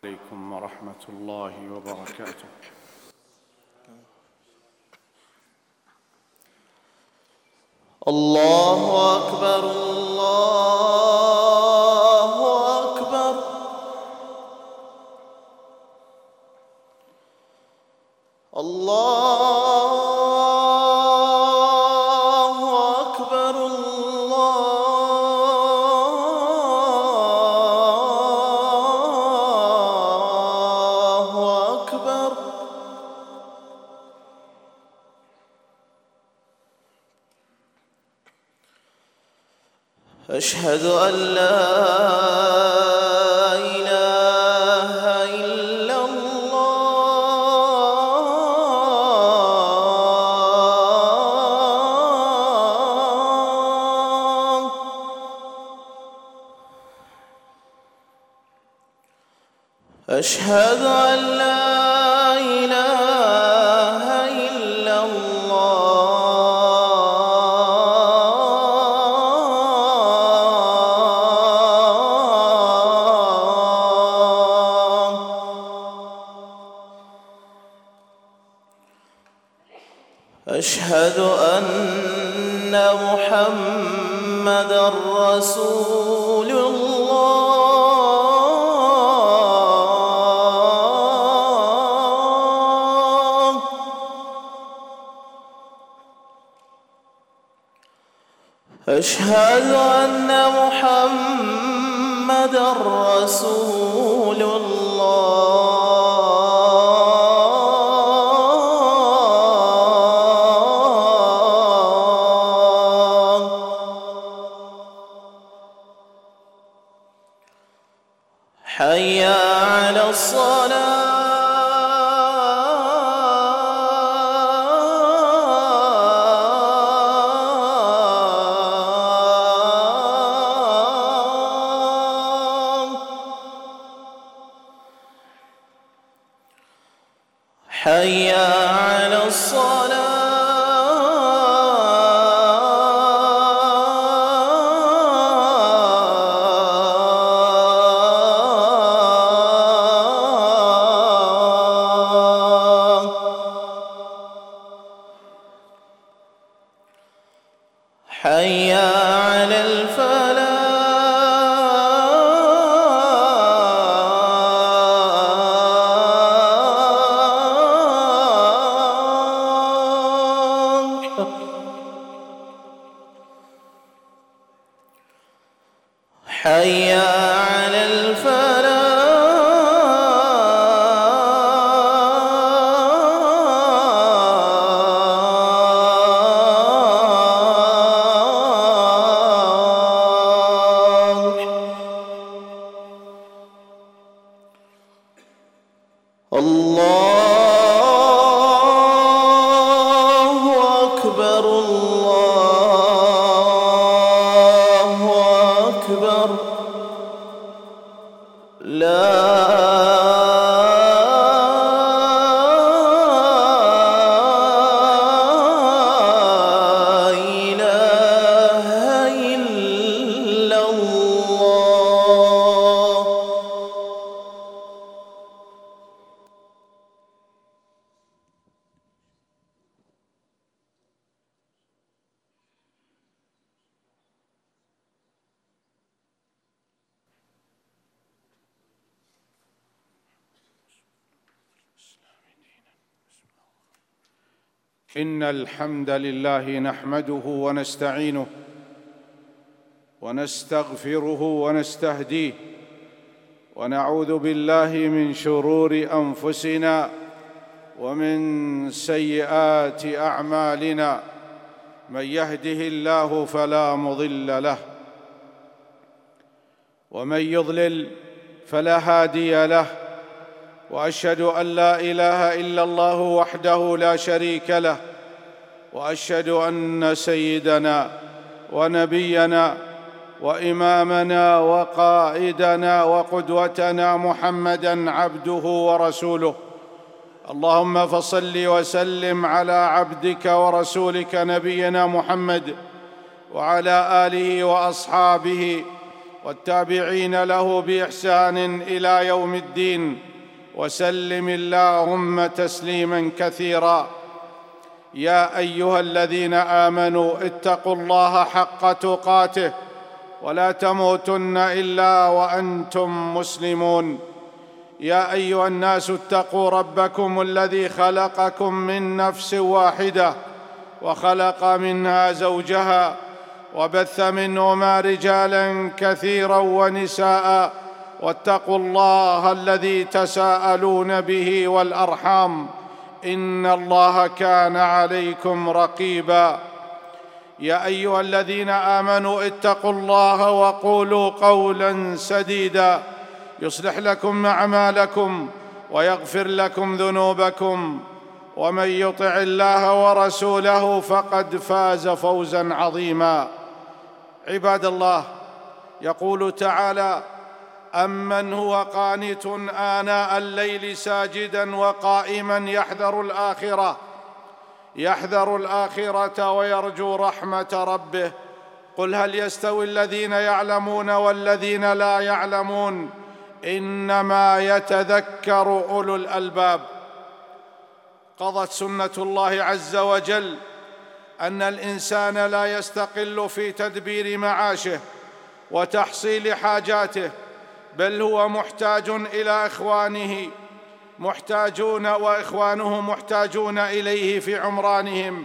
عليكم ورحمة الله وبركاته. الله أكبر الله أكبر الله أكبر الله أكبر. أشهد أن لا إله إلا الله. أشهد أن لا إله إلا الله. أشهد أن محمدًا رسول الله. أشهد أن محمدًا رسول الله. حي على الصلاة. حي على الصلاة. حي على الفلاح. حي على الفلاح. الله أكبر الله أكبر. لا إله إلا الله. إن الحمد لله نحمده ونستعينه ونستغفره ونستهديه ونعوذ بالله من شرور أنفسنا ومن سيئات أعمالنا. من يهده الله فلا مضل له ومن يضلل فلا هادي له. وأشهد أن لا إله إلا الله وحده لا شريك له. وأشهد أن سيدنا ونبينا وإمامنا وقائدنا وقدوتنا محمدًا عبده ورسوله. اللهم فصل وسلم على عبدك ورسولك نبينا محمد وعلى آله وأصحابه والتابعين له بإحسان إلى يوم الدين، وسلم اللهم تسليما كثيرا. يا أيها الذين آمنوا اتقوا الله حق تقاته ولا تموتن إلا وأنتم مسلمون. يا أيها الناس اتقوا ربكم الذي خلقكم من نفس واحدة وخلق منها زوجها وبث منهما رجالا كثيرا ونساء، واتقوا الله الذي تساءلون به والأرحام إن الله كان عليكم رقيبا. يا أيها الذين آمنوا اتقوا الله وقولوا قولا سديدا يصلح لكم أعمالكم ويغفر لكم ذنوبكم، ومن يطع الله ورسوله فقد فاز فوزا عظيما. عباد الله، يقول تعالى: أمن هو قانت آناء الليل ساجدا وقائما يحذر الآخرة ويرجو رحمة ربه. قل هل يستوي الذين يعلمون والذين لا يعلمون إنما يتذكر أولو الألباب. قضت سنة الله عز وجل أن الإنسان لا يستقل في تدبير معاشه وتحصيل حاجاته، بل هو محتاج إلى إخوانه وإخوانه محتاجون إليه في عمرانهم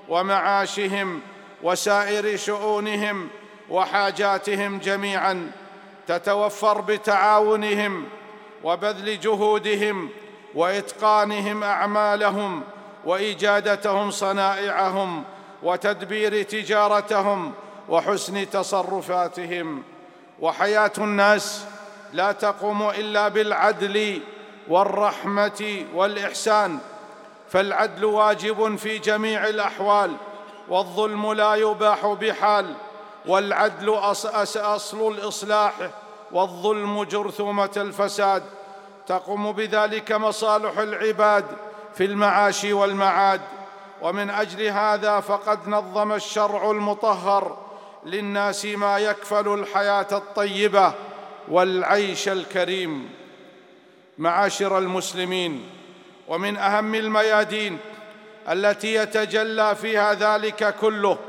ومعاشهم وسائر شؤونهم وحاجاتهم جميعاً، تتوفر بتعاونهم وبذل جهودهم وإتقانهم أعمالهم وإجادتهم صنائعهم وتدبير تجارتهم وحسن تصرفاتهم. وحياة الناس لا تقوم إلا بالعدل والرحمة والإحسان، فالعدل واجب في جميع الأحوال، والظلم لا يباح بحال، والعدل أصل الإصلاح، والظلم جرثومة الفساد. تقوم بذلك مصالح العباد في المعاش والمعاد. ومن أجل هذا فقد نظم الشرع المطهر للناس ما يكفل الحياة الطيبة والعيش الكريم. معاشر المسلمين، ومن أهم الميادين التي يتجلى فيها ذلك كله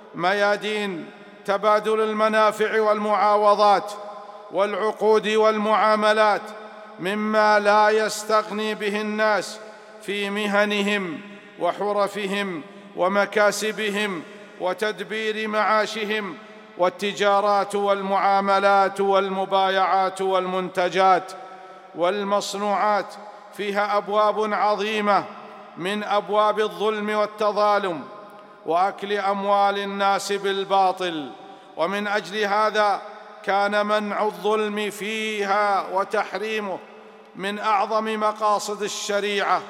ميادين تبادل المنافع والمعاوضات والعقود والمعاملات، مما لا يستغني به الناس في مهنهم وحرفهم ومكاسبهم وتدبير معاشهم. والتجارات والمعاملات والمبايعات والمنتجات والمصنوعات فيها أبواب عظيمة من أبواب الظلم والتظالم وأكل أموال الناس بالباطل، ومن أجل هذا كان منع الظلم فيها وتحريمه من أعظم مقاصد الشريعة.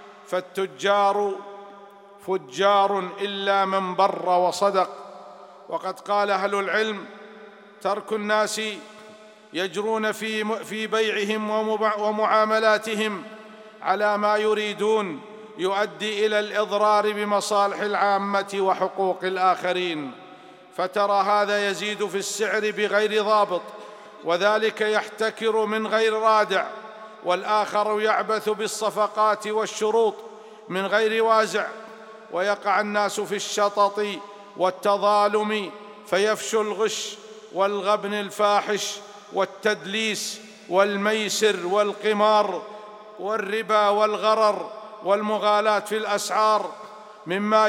فالتجار فجار إلا من بر وصدق. وقد قال أهل العلم: ترك الناس يجرون في بيعهم ومعاملاتهم على ما يريدون يؤدي إلى الإضرار بمصالح العامة وحقوق الآخرين، فترى هذا يزيد في السعر بغير ضابط، وذلك يحتكر من غير رادع، والآخر يعبث بالصفقات والشروط من غير وازع، ويقع الناس في الشطط والتظالم، فيفشو الغش والغبن الفاحش والتدليس والميسر والقمار والربا والغرر والمغالاة في الأسعار، مما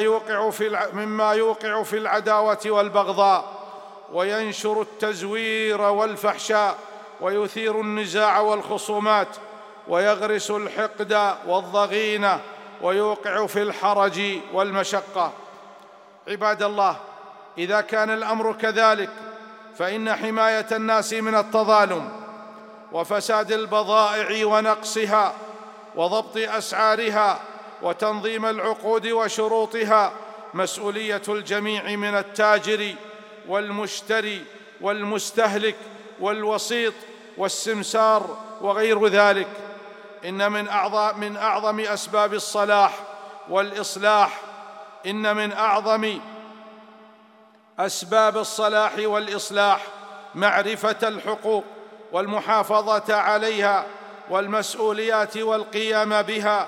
يوقع في العداوة والبغضاء، وينشر التزوير والفحشاء، ويثير النزاع والخصومات، ويغرس الحقد والضغينة، ويوقع في الحرج والمشقة. عباد الله، إذا كان الأمر كذلك فإن حماية الناس من التظالم وفساد البضائع ونقصها وضبط أسعارها وتنظيم العقود وشروطها مسؤولية الجميع، من التاجر والمشتري والمستهلك والوسيط والسمسار وغير ذلك. إن من أعظم أسباب الصلاح والإصلاح إن من أعظم أسباب الصلاح والإصلاح معرفة الحقوق والمحافظة عليها والمسؤوليات والقيام بها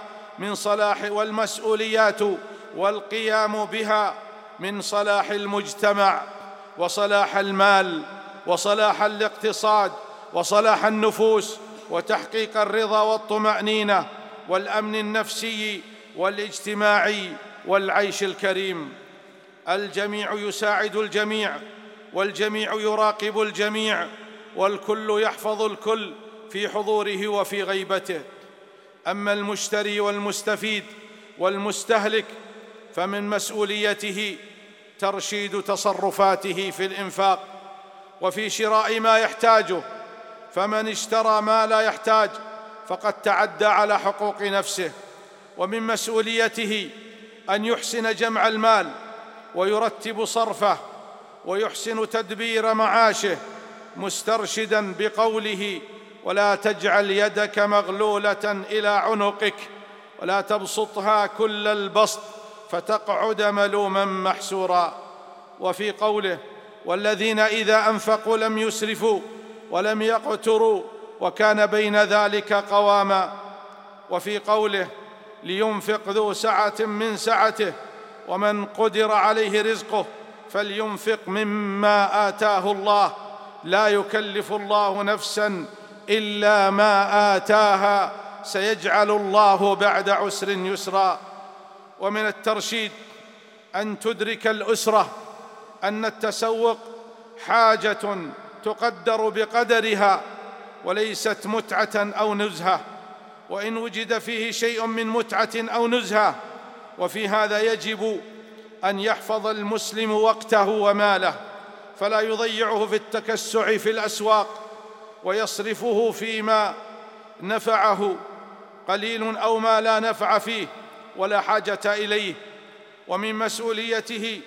من صلاح المجتمع وصلاح المال وصلاح الاقتصاد وصلاح النفوس وتحقيق الرضا والطمأنينة والأمن النفسي والاجتماعي والعيش الكريم. الجميع يساعد الجميع، والجميع يراقب الجميع، والكل يحفظ الكل في حضوره وفي غيبته. أما المشتري والمستفيد والمستهلك فمن مسؤوليته ترشيد تصرفاته في الإنفاق وفي شراء ما يحتاجه، فمن اشترى ما لا يحتاج فقد تعدى على حقوق نفسه. ومن مسؤوليته أن يحسن جمع المال ويرتب صرفه ويحسن تدبير معاشه، مسترشدا بقوله: ولا تجعل يدك مغلولة إلى عنقك ولا تبسطها كل البسط فتقعد ملوما محسورا. وفي قوله: والذين إذا أنفقوا لم يسرفوا ولم يقتروا وكان بين ذلك قواما. وفي قوله: لينفق ذو سعة من سعته ومن قدر عليه رزقه فلينفق مما آتاه الله لا يكلف الله نفسا إلا ما آتاها سيجعل الله بعد عسر يسرا. ومن الترشيد أن تدرك الأسرة أن التسوق حاجة تقدر بقدرها وليست متعة أو نزهة، وإن وجد فيه شيء من متعة أو نزهة، وفي هذا يجب أن يحفظ المسلم وقته وماله فلا يضيعه في التكسع في الأسواق ويصرفه فيما نفعه قليل أو ما لا نفع فيه ولا حاجة إليه. ومن مسؤوليته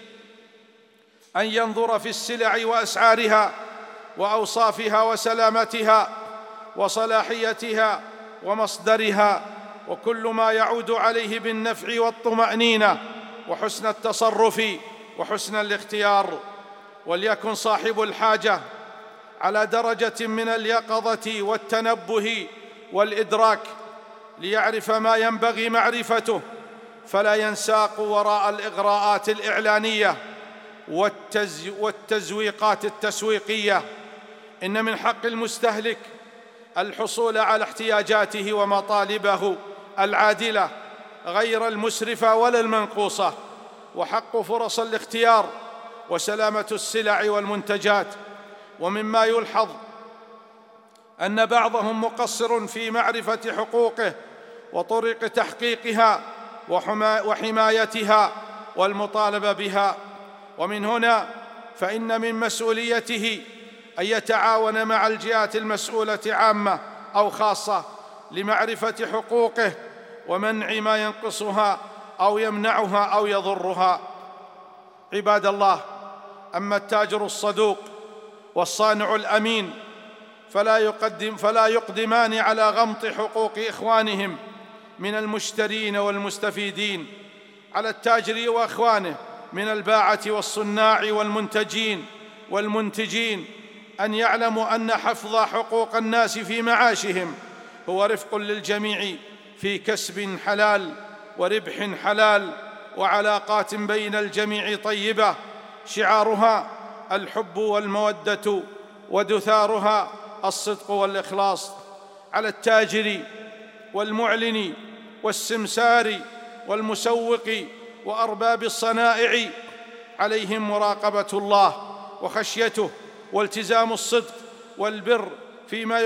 أن ينظر في السلع وأسعارها وأوصافها وسلامتها وصلاحيتها ومصدرها وكل ما يعود عليه بالنفع والطمأنينة وحسن التصرف وحسن الاختيار. وليكن صاحب الحاجة على درجة من اليقظة والتنبه والإدراك ليعرف ما ينبغي معرفته، فلا ينساق وراء الإغراءات الإعلانية والتزويقات التسويقية. إن من حق المستهلك الحصول على احتياجاته ومطالبه العادلة غير المسرفة ولا المنقوصة، وحق فرص الاختيار وسلامة السلع والمنتجات. ومما يلحظ أن بعضهم مقصر في معرفة حقوقه وطرق تحقيقها وحمايتها والمطالبة بها. ومن هنا فإن من مسؤوليته أن يتعاون مع الجهات المسؤولة عامة أو خاصة لمعرفة حقوقه ومنع ما ينقصها أو يمنعها أو يضرها. عباد الله، أما التاجر الصدوق والصانع الأمين فلا يقدمان على غمط حقوق إخوانهم من المشترين والمستفيدين. على التاجر وأخوانه من الباعة والصناع والمنتجين أن يعلموا أن حفظ حقوق الناس في معاشهم هو رفق للجميع في كسب حلال وربح حلال وعلاقات بين الجميع طيبة شعارها الحب والمودة ودثارها الصدق والإخلاص. على التاجر والمعلن والسمسار والمسوق وأرباب الصنائع عليهم مراقبة الله وخشيته والتزام الصدق والبر فيما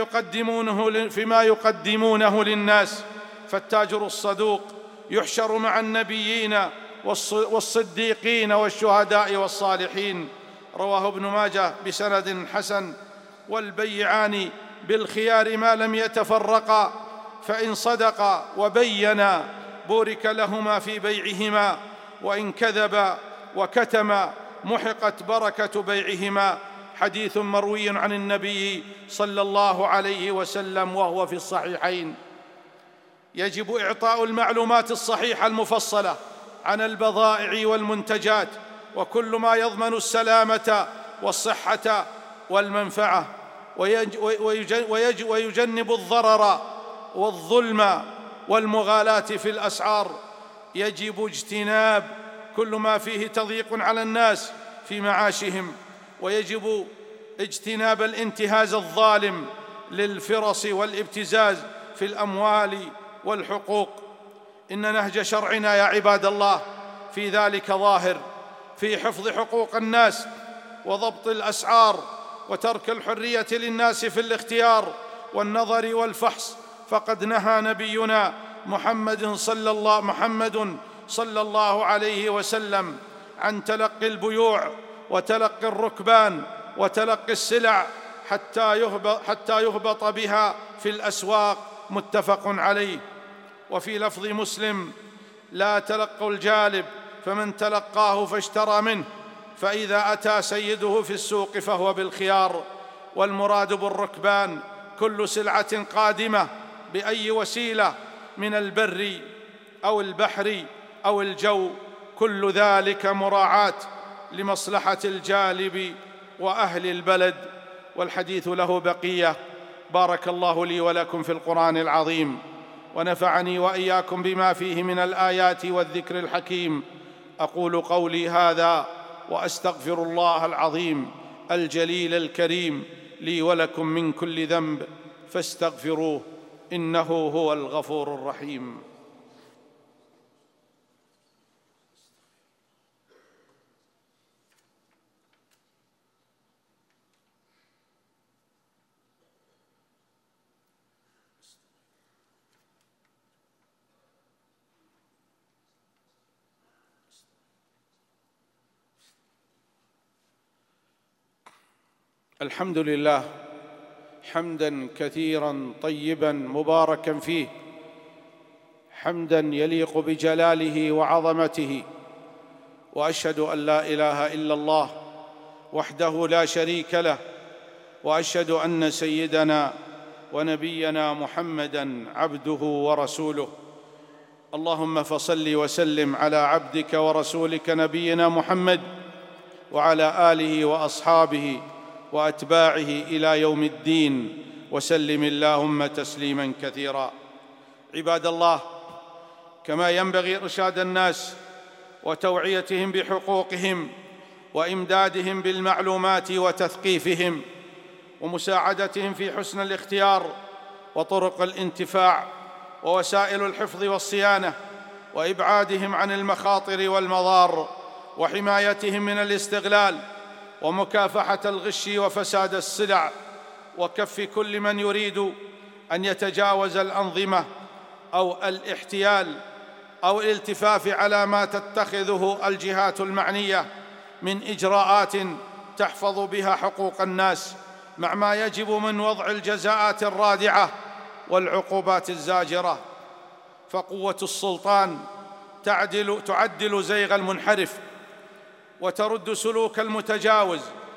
يقدمونه للناس. فالتاجر الصدوق يحشر مع النبيين والصديقين والشهداء والصالحين. رواه ابن ماجه بسند حسن. والبيعان بالخيار ما لم يتفرقا، فإن صدقا وبينا بورك لهما في بيعهما، وإن كذبا وكتما محقت بركة بيعهما. حديث مروي عن النبي صلى الله عليه وسلم وهو في الصحيحين. يجب إعطاء المعلومات الصحيحة المفصلة عن البضائع والمنتجات وكل ما يضمن السلامة والصحة والمنفعة، ويجنب الضرر والظلم والمغالاة في الأسعار. يجب اجتناب كل ما فيه تضييق على الناس في معاشهم، ويجب اجتناب الانتهاز الظالم للفرص والابتزاز في الأموال والحقوق. إن نهج شرعنا يا عباد الله في ذلك ظاهر، في حفظ حقوق الناس وضبط الأسعار وترك الحرية للناس في الاختيار والنظر والفحص. فقد نهى نبينا محمد صلى الله عليه وسلم عن تلقي البيوع وتلقي الركبان وتلقي السلع حتى يهبط بها في الأسواق، متفق عليه. وفي لفظ مسلم: لا تلقوا الجالب، فمن تلقاه فاشترى منه، فإذا أتى سيده في السوق فهو بالخيار. والمراد بالركبان كل سلعة قادمة بأي وسيلة من البر أو البحر أو الجو، كل ذلك مراعاة لمصلحة الجالب وأهل البلد. والحديث له بقية. بارك الله لي ولكم في القرآن العظيم، ونفعني وإياكم بما فيه من الآيات والذكر الحكيم. أقول قولي هذا وأستغفر الله العظيم الجليل الكريم لي ولكم من كل ذنب، فاستغفروه إنه هو الغفور الرحيم. الحمد لله حمداً كثيراً طيباً مباركاً فيه، حمداً يليق بجلاله وعظمته. وأشهد أن لا إله إلا الله وحده لا شريك له، وأشهد أن سيدنا ونبينا محمداً عبده ورسوله. اللهم فصل وسلم على عبدك ورسولك نبينا محمد وعلى آله وأصحابه وأتباعه إلى يوم الدين، وسلم اللهم تسليماً كثيراً. عباد الله، كما ينبغي إرشاد الناس وتوعيتهم بحقوقهم وإمدادهم بالمعلومات وتثقيفهم ومساعدتهم في حسن الاختيار وطرق الانتفاع ووسائل الحفظ والصيانة، وإبعادهم عن المخاطر والمضار، وحمايتهم من الاستغلال، ومكافحة الغش وفساد السلع، وكف كل من يريد أن يتجاوز الأنظمة أو الاحتيال أو الالتفاف على ما تتخذه الجهات المعنية من إجراءات تحفظ بها حقوق الناس، مع ما يجب من وضع الجزاءات الرادعة والعقوبات الزاجرة. فقوة السلطان تعدل زيغ المنحرف وترد سلوك المتجاوز،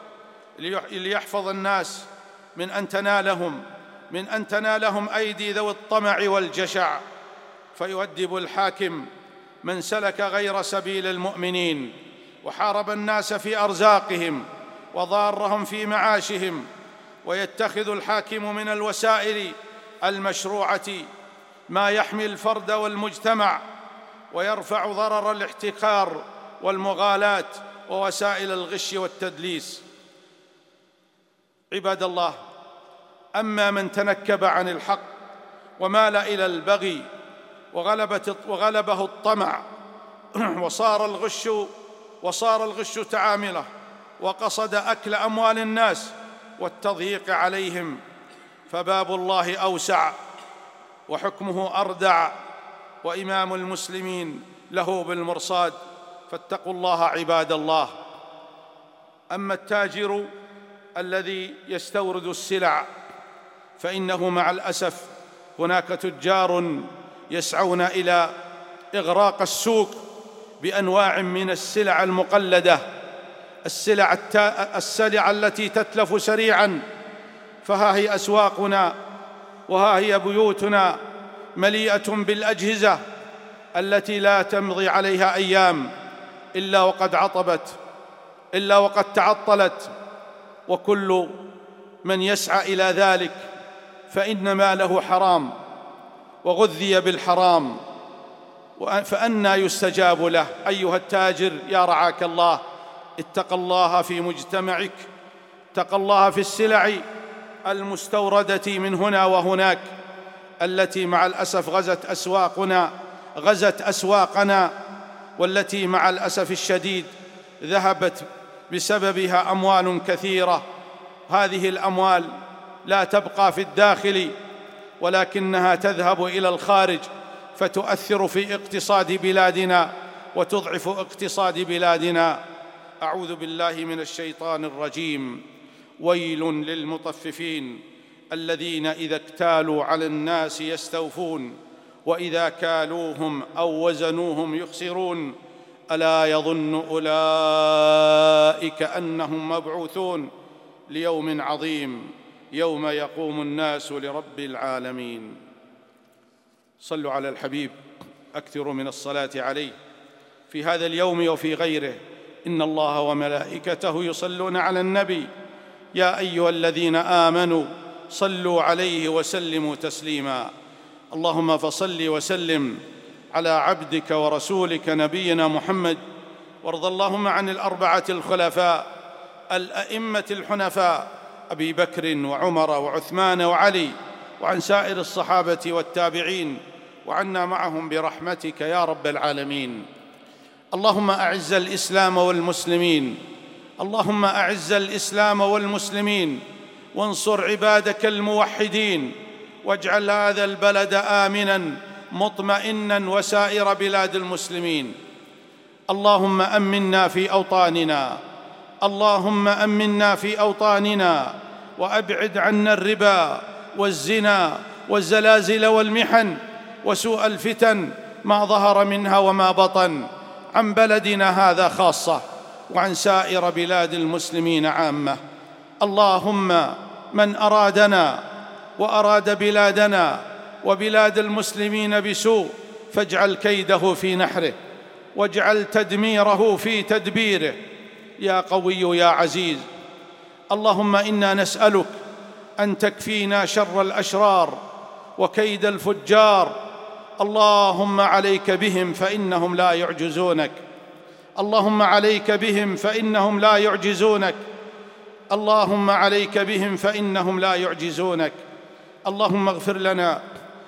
ليحفظ الناس من أن تنالهم أيدي ذوي الطمع والجشع. فيؤدب الحاكم من سلك غير سبيل المؤمنين وحارب الناس في أرزاقهم وضارهم في معاشهم، ويتخذ الحاكم من الوسائل المشروعة ما يحمي الفرد والمجتمع ويرفع ضرر الاحتكار والمغالاة ووسائل الغش والتدليس. عباد الله، أما من تنكب عن الحق ومال إلى البغي وغلبه الطمع وصار الغش تعامله، وقصد أكل أموال الناس والتضييق عليهم، فباب الله أوسع وحكمه أردع، وإمام المسلمين له بالمرصاد، فاتقوا الله عباد الله. أما التاجر الذي يستورد السلع فإنه مع الأسف هناك تجار يسعون إلى إغراق السوق بأنواع من السلع المقلدة، السلع التي تتلف سريعاً. فها هي أسواقنا وها هي بيوتنا مليئة بالأجهزة التي لا تمضي عليها أيام إلا وقد عطبت، إلا وقد تعطلت، وكل من يسعى إلى ذلك فإن ماله حرام وغذي بالحرام، فأنى يستجاب له. أيها التاجر يا رعاك الله، اتق الله في مجتمعك، اتق الله في السلع المستوردة من هنا وهناك التي مع الأسف غزت أسواقنا، والتي مع الأسف الشديد ذهبت بسببها أموال كثيرة. هذه الأموال لا تبقى في الداخل ولكنها تذهب إلى الخارج، فتؤثر في اقتصاد بلادنا وتضعف اقتصاد بلادنا. أعوذ بالله من الشيطان الرجيم. ويل للمطففين الذين إذا اكتالوا على الناس يستوفون وإذا كالوهم أو وزنوهم يخسرون ألا يظن أولئك أنهم مبعوثون ليوم عظيم يوم يقوم الناس لرب العالمين. صلوا على الحبيب، أكثروا من الصلاة عليه في هذا اليوم وفي غيره. إن الله وملائكته يصلون على النبي يا أيها الذين آمنوا صلوا عليه وسلموا تسليما. اللهم فصل وسلم على عبدك ورسولك نبينا محمد، وارض اللهم عن الأربعة الخلفاء الأئمة الحنفاء أبي بكر وعمر وعثمان وعلي، وعن سائر الصحابة والتابعين، وعنا معهم برحمتك يا رب العالمين. اللهم أعز الإسلام والمسلمين، اللهم أعز الإسلام والمسلمين، وانصر عبادك الموحدين، واجعل هذا البلد آمناً مطمئناً وسائر بلاد المسلمين. اللهم أمنا في أوطاننا، اللهم أمنا في أوطاننا، وأبعد عنا الربا والزنا والزلازل والمحن وسوء الفتن ما ظهر منها وما بطن، عن بلدنا هذا خاصة وعن سائر بلاد المسلمين عامة. اللهم من أرادنا وأراد بلادنا وبلاد المسلمين بسوء فاجعل كيده في نحره، واجعل تدميره في تدبيره يا قوي يا عزيز. اللهم إنا نسألك أن تكفينا شر الأشرار وكيد الفجار. اللهم عليك بهم فإنهم لا يعجزونك، اللهم عليك بهم فإنهم لا يعجزونك، اللهم عليك بهم فإنهم لا يعجزونك. اللهم اغفر لنا،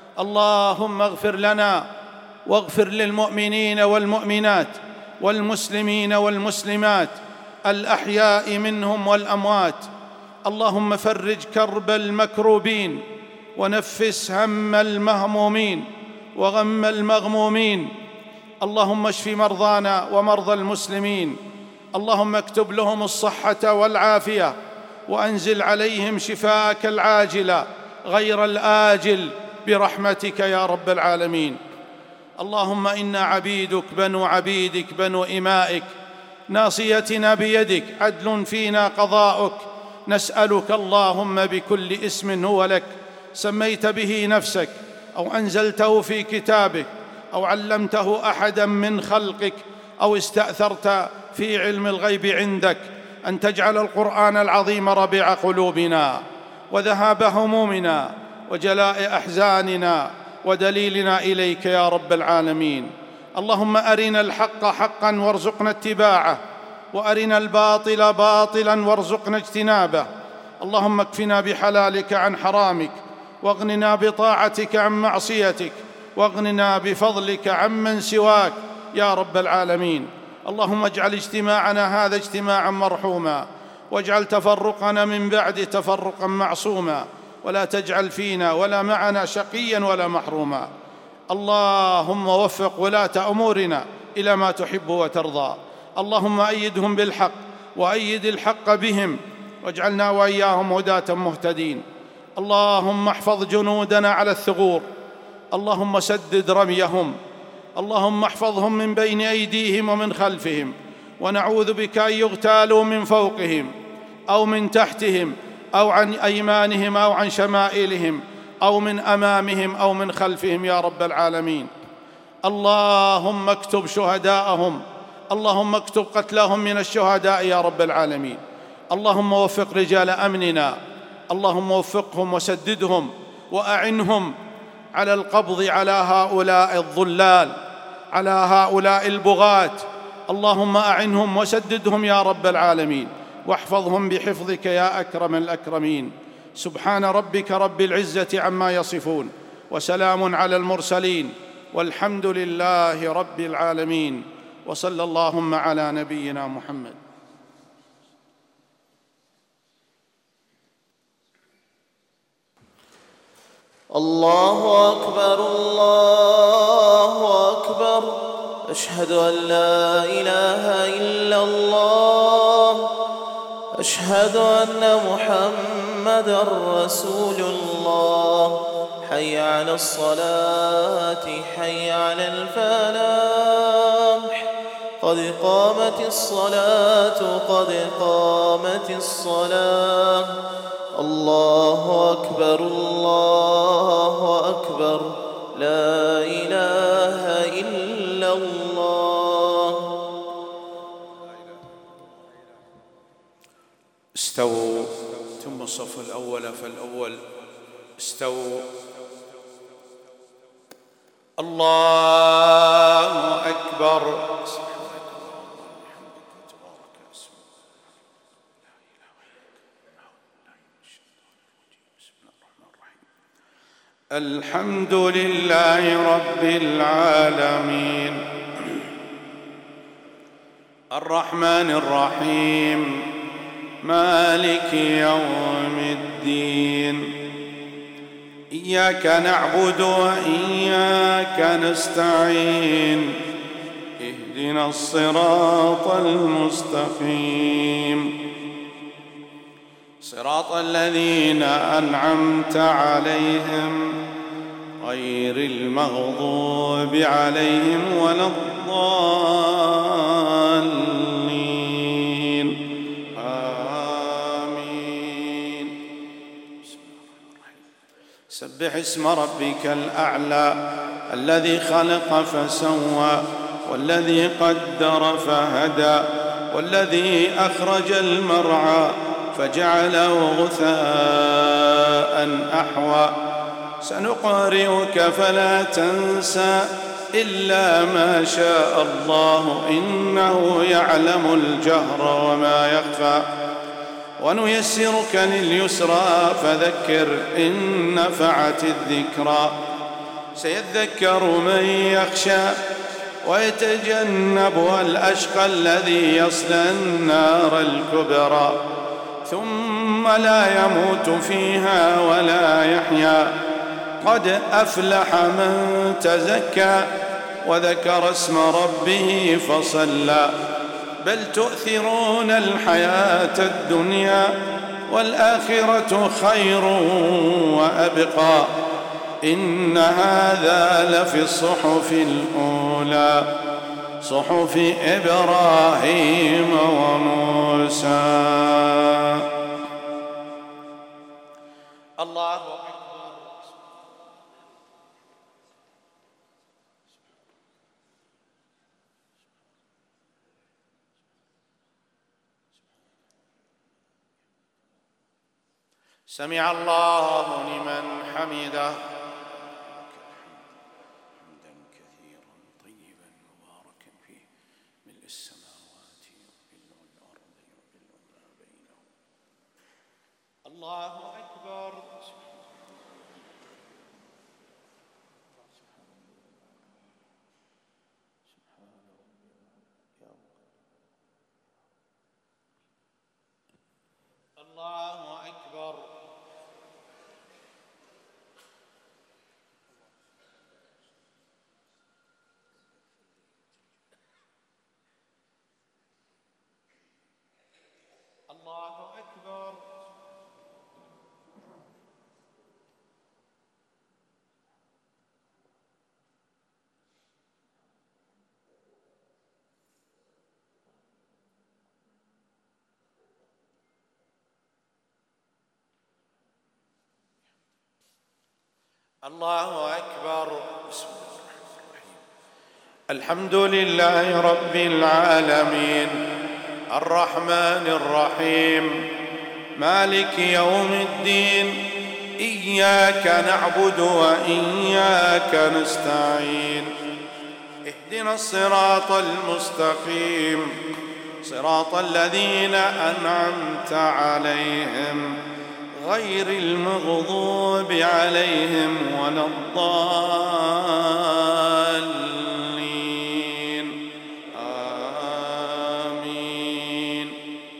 اللهم اغفر لنا، واغفر للمؤمنين والمؤمنات والمسلمين والمسلمات الأحياء منهم والأموات. اللهم فرج كرب المكروبين، ونفس هم المهمومين وغم المغمومين. اللهم اشف مرضانا ومرضى المسلمين، اللهم اكتب لهم الصحة والعافية، وأنزل عليهم شفاءك العاجل غير الآجل برحمتك يا رب العالمين. اللهم إنا عبيدك بنو عبيدك بنو إمائك، ناصيتنا بيدك، عدل فينا قضاؤك. نسألك اللهم بكل اسم هو لك سميت به نفسك أو أنزلته في كتابك أو علمته أحدا من خلقك أو استأثرت في علم الغيب عندك، أن تجعل القرآن العظيم ربيع قلوبنا وذهاب همومنا وجلاء أحزاننا ودليلنا إليك يا رب العالمين. اللهم أرنا الحق حقا وارزقنا اتباعه، وأرنا الباطل باطلا وارزقنا اجتنابه. اللهم اكفنا بحلالك عن حرامك، واغننا بطاعتك عن معصيتك، واغننا بفضلك عمن سواك يا رب العالمين. اللهم اجعل اجتماعنا هذا اجتماعا مرحوما، واجعل تفرقنا من بعد تفرقا معصوما، ولا تجعل فينا ولا معنا شقيا ولا محروما. اللهم وفق ولاة أمورنا إلى ما تحب وترضى. اللهم أيدهم بالحق وأيد الحق بهم، واجعلنا وإياهم هداة مهتدين. اللهم احفظ جنودنا على الثغور، اللهم سدد رميهم، اللهم احفظهم من بين أيديهم ومن خلفهم، ونعوذ بك أن يغتالوا من فوقهم أو من تحتهم أو عن أيمانهم أو عن شمائلهم أو من أمامهم أو من خلفهم يا رب العالمين. اللهم اكتب شهداءهم، اللهم اكتب قتلهم من الشهداء يا رب العالمين. اللهم وفق رجال أمننا، اللهم وفقهم وسددهم وأعنهم على القبض على هؤلاء الضلال، على هؤلاء البغاة. اللهم أعنهم وسددهم يا رب العالمين، واحفظهم بحفظك يا أكرم الأكرمين. سبحان ربك رب العزة عما يصفون، وسلام على المرسلين، والحمد لله رب العالمين. وصلى اللهم على نبينا محمد. الله أكبر الله أكبر، أشهد أن لا إله إلا الله، أشهد أن محمدًا رسول الله. حي على الصلاة، حي على الفلاح، قد قامت الصلاة، قد قامت الصلاة. الله أكبر الله أكبر، لا إله إلا الله. استووا، ثم الصف الأول فالأول. استووا. الله أكبر. الحمد لله رب العالمين، الرحمن الرحيم، مالك يوم الدين. إياك نعبد وإياك نستعين، اهدنا الصراط المستقيم، صراط الذين أنعمت عليهم غير المغضوب عليهم ولا الضالين. آمين. سبح اسم ربك الأعلى الذي خلق فسوى، والذي قدر فهدى، والذي أخرج المرعى فجعله غثاء أحوى. سنقرئك فلا تنسى إلا ما شاء الله، إنه يعلم الجهر وما يخفى. ونيسرك لليسرى فذكر إن نفعت الذكرى. سيذكر من يخشى ويتجنبها الأشقى الذي يصلى النار الكبرى، ثم لا يموت فيها ولا يحيا. قد أفلح من تزكى وذكر اسم ربه فصلى. بل تؤثرون الحياة الدنيا والآخرة خير وأبقى. إن هذا لفي الصحف الأولى، صحف إبراهيم وموسى. الله أكبر. سمع الله لمن حمده. حمدا كثيرا طيبا مباركا فيه، ملء السماوات وملء الأرض وملء ما بينهما. الله أكبر. الله أكبر. الله أكبر. الله أكبر. بسم الله الرحمن الرحيم. الحمد لله رب العالمين، الرحمن الرحيم مالك يوم الدين إياك نعبد وإياك نستعين اهدنا الصراط المستقيم صراط الذين أنعمت عليهم غير المغضوب عليهم ولا الضالين آمين.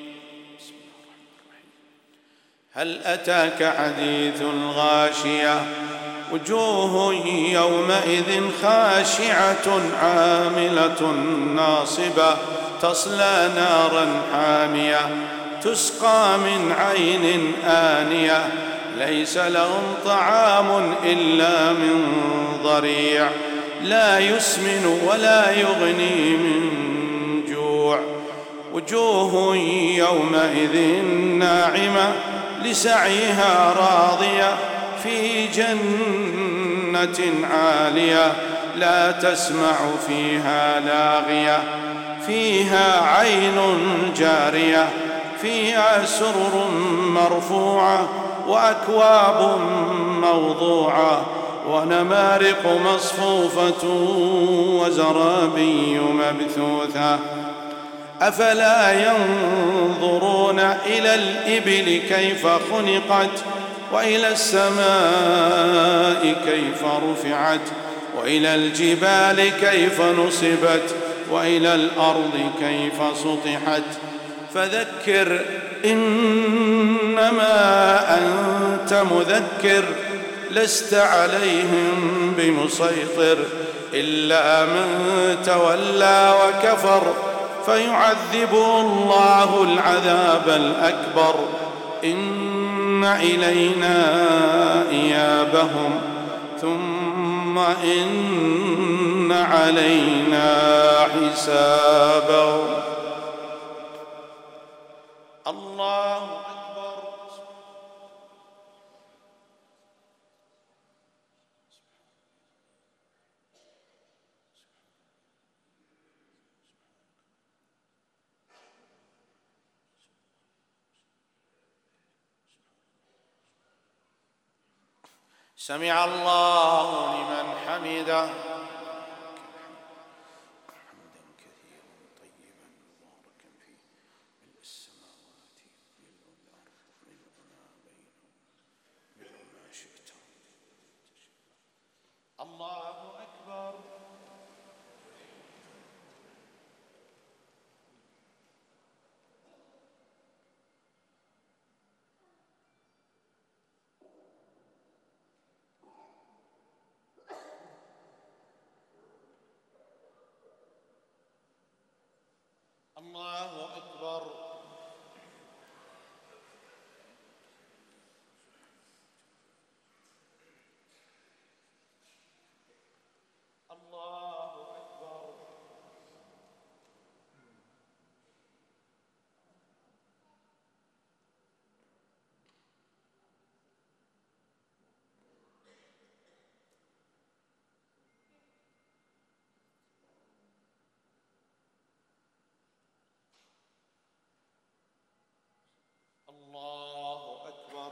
هل أتاك حديث الغاشية وجوه يومئذ خاشعة عاملة ناصبة تصلى نارا حامية تسقى من عين آنية ليس لهم طعام إلا من ضريع لا يسمن ولا يغني من جوع وجوه يومئذ ناعمة لسعيها راضية في جنة عالية لا تسمع فيها لاغية فيها عين جارية فيها سرر مرفوعة وأكواب موضوعة ونمارق مصفوفة وزرابي مبثوثة أفلا ينظرون إلى الإبل كيف خلقت وإلى السماء كيف رفعت وإلى الجبال كيف نصبت وإلى الأرض كيف سطحت فذكر إنما أنت مذكر لست عليهم بمسيطر إلا من تولى وكفر فيعذبه الله العذاب الأكبر إن إلينا إيابهم ثم إن علينا حسابهم. الله أكبر. سمع الله لمن حمده. حمدا كثيرا طيبا مباركا فيه ملء السماوات ملء الأرض ملء ما بينهما ملء ما شئت. الله أكبر. الله أكبر. الله أكبر. الله أكبر.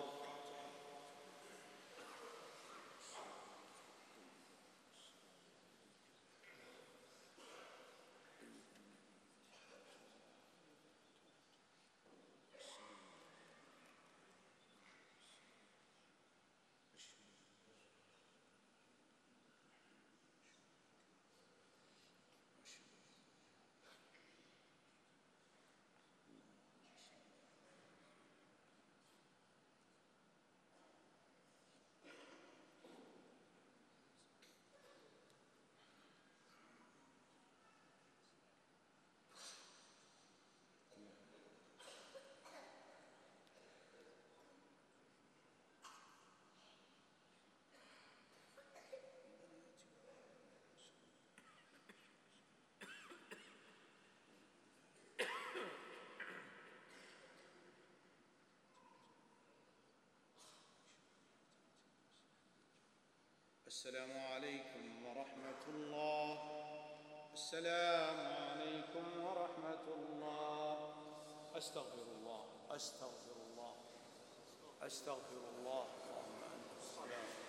السلام عليكم ورحمة الله. السلام عليكم ورحمة الله. أستغفر الله أستغفر الله أستغفر الله. اللهم أنت السلام